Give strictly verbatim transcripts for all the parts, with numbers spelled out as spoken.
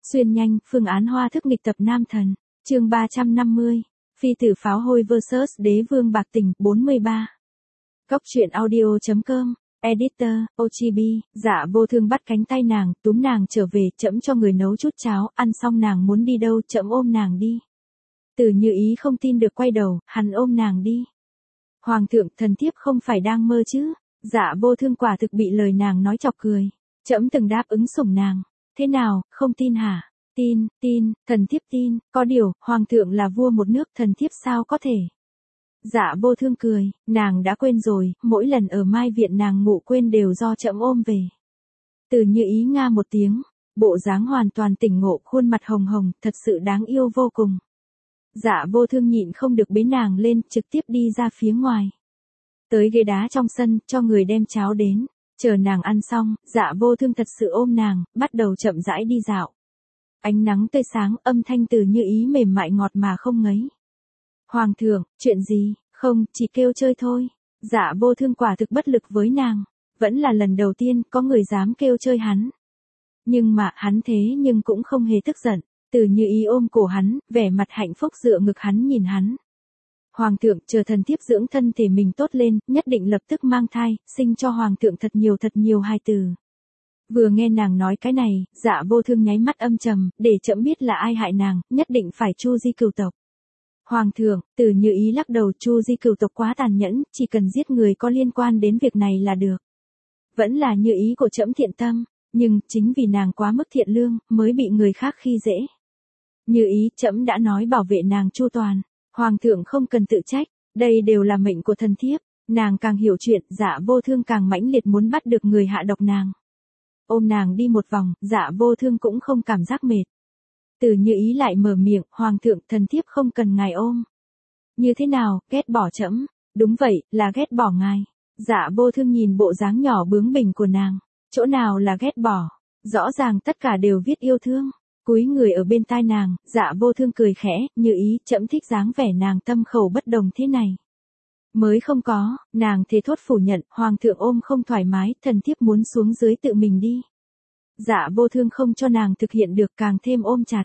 Xuyên nhanh, phương án hoa thức nghịch tập nam thần. Chương ba trăm năm mươi. Phi tử pháo hôi versus đế vương bạc tình, bốn mươi ba. Góc truyện audio.com. Editor, Ochibi, Dạ Vô Thương bắt cánh tay nàng, túm nàng trở về, trẫm cho người nấu chút cháo, ăn xong nàng muốn đi đâu, trẫm ôm nàng đi. Từ Như Ý không tin được quay đầu, hắn ôm nàng đi. Hoàng thượng, thần thiếp không phải đang mơ chứ? Dạ Vô Thương quả thực bị lời nàng nói chọc cười. Trẫm từng đáp ứng sủng nàng. Thế nào, không tin hả? Tin, tin, thần thiếp tin, có điều, hoàng thượng là vua một nước, thần thiếp sao có thể? Dạ Vô Thương cười, nàng đã quên rồi, mỗi lần ở Mai Viện nàng ngủ quên đều do trẫm ôm về. Từ Như Ý nga một tiếng, bộ dáng hoàn toàn tỉnh ngộ, khuôn mặt hồng hồng, thật sự đáng yêu vô cùng. Dạ Vô Thương nhịn không được bế nàng lên, trực tiếp đi ra phía ngoài. Tới ghế đá trong sân, cho người đem cháo đến. Chờ nàng ăn xong, Dạ Vô Thương thật sự ôm nàng, bắt đầu chậm rãi đi dạo. Ánh nắng tươi sáng, âm thanh Từ Như Ý mềm mại ngọt mà không ngấy. Hoàng thượng, chuyện gì? Không, chỉ kêu chơi thôi. Dạ Vô Thương quả thực bất lực với nàng. Vẫn là lần đầu tiên có người dám kêu chơi hắn. Nhưng mà hắn thế nhưng cũng không hề tức giận. Từ Như Ý ôm cổ hắn, vẻ mặt hạnh phúc dựa ngực hắn nhìn hắn. Hoàng thượng, chờ thần thiếp dưỡng thân thể mình tốt lên, nhất định lập tức mang thai, sinh cho hoàng thượng thật nhiều thật nhiều hài tử. Vừa nghe nàng nói cái này, Dạ Vô Thương nháy mắt âm trầm, để trẫm biết là ai hại nàng, nhất định phải tru di cửu tộc. Hoàng thượng, Từ Như Ý lắc đầu, tru di cửu tộc quá tàn nhẫn, chỉ cần giết người có liên quan đến việc này là được. Vẫn là Như Ý của trẫm thiện tâm, nhưng chính vì nàng quá mức thiện lương, mới bị người khác khi dễ. Như Ý, trẫm đã nói bảo vệ nàng chu toàn. Hoàng thượng không cần tự trách, đây đều là mệnh của thần thiếp. Nàng càng hiểu chuyện, Dạ Vô Thương càng mãnh liệt muốn bắt được người hạ độc nàng. Ôm nàng đi một vòng, Dạ Vô Thương cũng không cảm giác mệt. Từ Như Ý lại mở miệng, hoàng thượng, thần thiếp không cần ngài ôm. Như thế nào, ghét bỏ trẫm? Đúng vậy, là ghét bỏ ngài. Dạ Vô Thương nhìn bộ dáng nhỏ bướng bỉnh của nàng, chỗ nào là ghét bỏ, rõ ràng tất cả đều viết yêu thương. Cúi người ở bên tai nàng, Dạ Vô Thương cười khẽ, Như Ý, trẫm thích dáng vẻ nàng tâm khẩu bất đồng thế này. Mới không có, nàng thế thốt phủ nhận, hoàng thượng ôm không thoải mái, thần thiếp muốn xuống dưới tự mình đi. Dạ Vô Thương không cho nàng thực hiện được, càng thêm ôm chặt.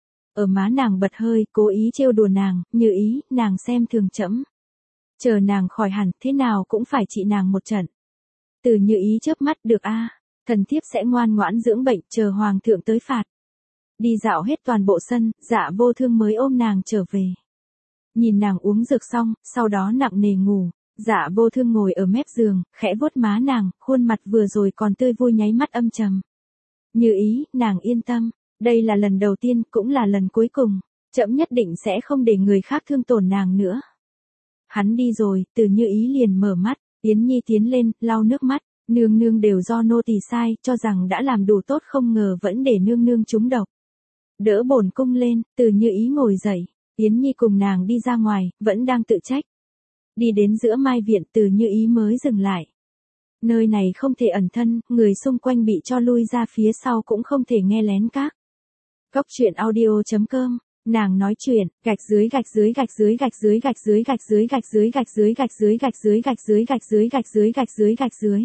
Ở má nàng bật hơi, cố ý trêu đùa nàng, Như Ý, nàng xem thường trẫm. Chờ nàng khỏi hẳn, thế nào cũng phải trị nàng một trận. Từ Như Ý chớp mắt, được a, thần thiếp sẽ ngoan ngoãn dưỡng bệnh, chờ hoàng thượng tới phạt. Đi dạo hết toàn bộ sân, Dạ Vô Thương mới ôm nàng trở về. Nhìn nàng uống dược xong, sau đó nặng nề ngủ, Dạ Vô Thương ngồi ở mép giường, khẽ vuốt má nàng, khuôn mặt vừa rồi còn tươi vui nháy mắt âm trầm. Như Ý, nàng yên tâm, đây là lần đầu tiên, cũng là lần cuối cùng, trẫm nhất định sẽ không để người khác thương tổn nàng nữa. Hắn đi rồi, Từ Như Ý liền mở mắt, Yến Nhi tiến lên, lau nước mắt, nương nương đều do nô tỳ sai, cho rằng đã làm đủ tốt không ngờ vẫn để nương nương trúng độc. Đỡ bổn cung lên, Từ Như Ý ngồi dậy, Yến Nhi cùng nàng đi ra ngoài, vẫn đang tự trách. Đi đến giữa Mai Viện, Từ Như Ý mới dừng lại. Nơi này không thể ẩn thân, người xung quanh bị cho lui ra phía sau cũng không thể nghe lén các. Góc truyện audio.com, nàng nói chuyện, gạch dưới gạch dưới gạch dưới gạch dưới gạch dưới gạch dưới gạch dưới gạch dưới gạch dưới gạch dưới gạch dưới gạch dưới gạch dưới gạch dưới gạch dưới.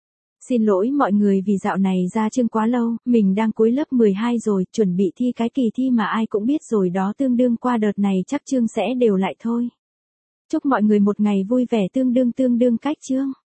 Xin lỗi mọi người vì dạo này ra chương quá lâu, mình đang cuối lớp mười hai rồi, chuẩn bị thi cái kỳ thi mà ai cũng biết rồi đó, tương đương qua đợt này chắc chương sẽ đều lại thôi. Chúc mọi người một ngày vui vẻ tương đương tương đương cách chương.